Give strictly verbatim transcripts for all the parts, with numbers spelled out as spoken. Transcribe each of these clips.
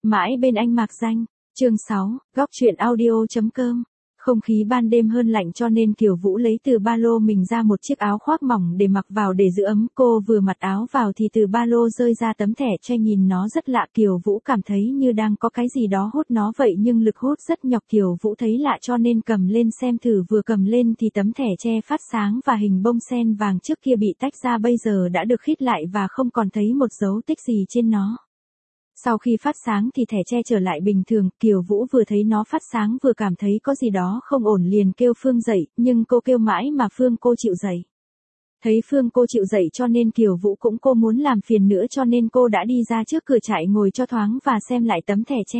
Mãi bên anh mạc danh. Chương sáu, góc truyện audio chấm com. Không khí ban đêm hơn lạnh cho nên Kiều Vũ lấy từ ba lô mình ra một chiếc áo khoác mỏng để mặc vào để giữ ấm. Cô vừa mặc áo vào thì từ ba lô rơi ra tấm thẻ tre, nhìn nó rất lạ. Kiều Vũ cảm thấy như đang có cái gì đó hút nó vậy nhưng lực hút rất nhọc. Kiều Vũ thấy lạ cho nên cầm lên xem thử, vừa cầm lên thì tấm thẻ tre phát sáng và hình bông sen vàng trước kia bị tách ra bây giờ đã được khít lại và không còn thấy một dấu tích gì trên nó. Sau khi phát sáng thì thẻ tre trở lại bình thường. Kiều Vũ vừa thấy nó phát sáng vừa cảm thấy có gì đó không ổn, liền kêu Phương dậy, nhưng cô kêu mãi mà Phương cô chịu dậy. Thấy Phương cô chịu dậy cho nên Kiều Vũ cũng cô muốn làm phiền nữa cho nên cô đã đi ra trước cửa trại ngồi cho thoáng và xem lại tấm thẻ tre.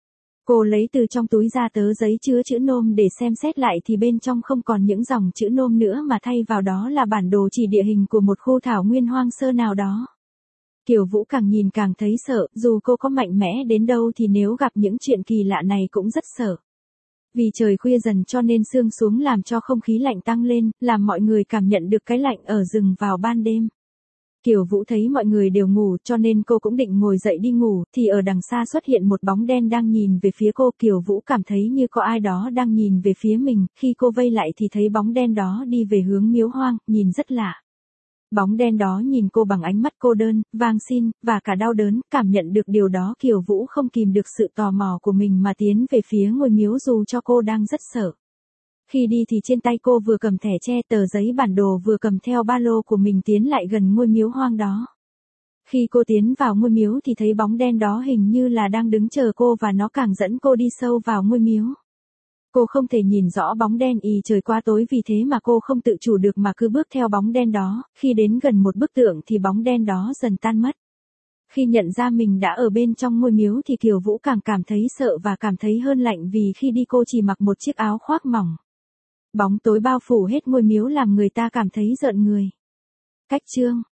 Cô lấy từ trong túi ra tờ giấy chứa chữ nôm để xem xét lại thì bên trong không còn những dòng chữ nôm nữa mà thay vào đó là bản đồ chỉ địa hình của một khu thảo nguyên hoang sơ nào đó. Kiều Vũ càng nhìn càng thấy sợ, dù cô có mạnh mẽ đến đâu thì nếu gặp những chuyện kỳ lạ này cũng rất sợ. Vì trời khuya dần cho nên sương xuống làm cho không khí lạnh tăng lên, làm mọi người cảm nhận được cái lạnh ở rừng vào ban đêm. Kiều Vũ thấy mọi người đều ngủ cho nên cô cũng định ngồi dậy đi ngủ, thì ở đằng xa xuất hiện một bóng đen đang nhìn về phía cô. Kiều Vũ cảm thấy như có ai đó đang nhìn về phía mình, khi cô vây lại thì thấy bóng đen đó đi về hướng miếu hoang, nhìn rất lạ. Bóng đen đó nhìn cô bằng ánh mắt cô đơn, van xin, và cả đau đớn. Cảm nhận được điều đó Kiều Vũ không kìm được sự tò mò của mình mà tiến về phía ngôi miếu dù cho cô đang rất sợ. Khi đi thì trên tay cô vừa cầm thẻ tre, tờ giấy bản đồ, vừa cầm theo ba lô của mình tiến lại gần ngôi miếu hoang đó. Khi cô tiến vào ngôi miếu thì thấy bóng đen đó hình như là đang đứng chờ cô và nó càng dẫn cô đi sâu vào ngôi miếu. Cô không thể nhìn rõ bóng đen ì trời quá tối, vì thế mà cô không tự chủ được mà cứ bước theo bóng đen đó. Khi đến gần một bức tượng thì bóng đen đó dần tan mất. Khi nhận ra mình đã ở bên trong ngôi miếu thì Kiều Vũ càng cảm thấy sợ và cảm thấy hơn lạnh, vì khi đi cô chỉ mặc một chiếc áo khoác mỏng. Bóng tối bao phủ hết ngôi miếu làm người ta cảm thấy rợn người. Cách chương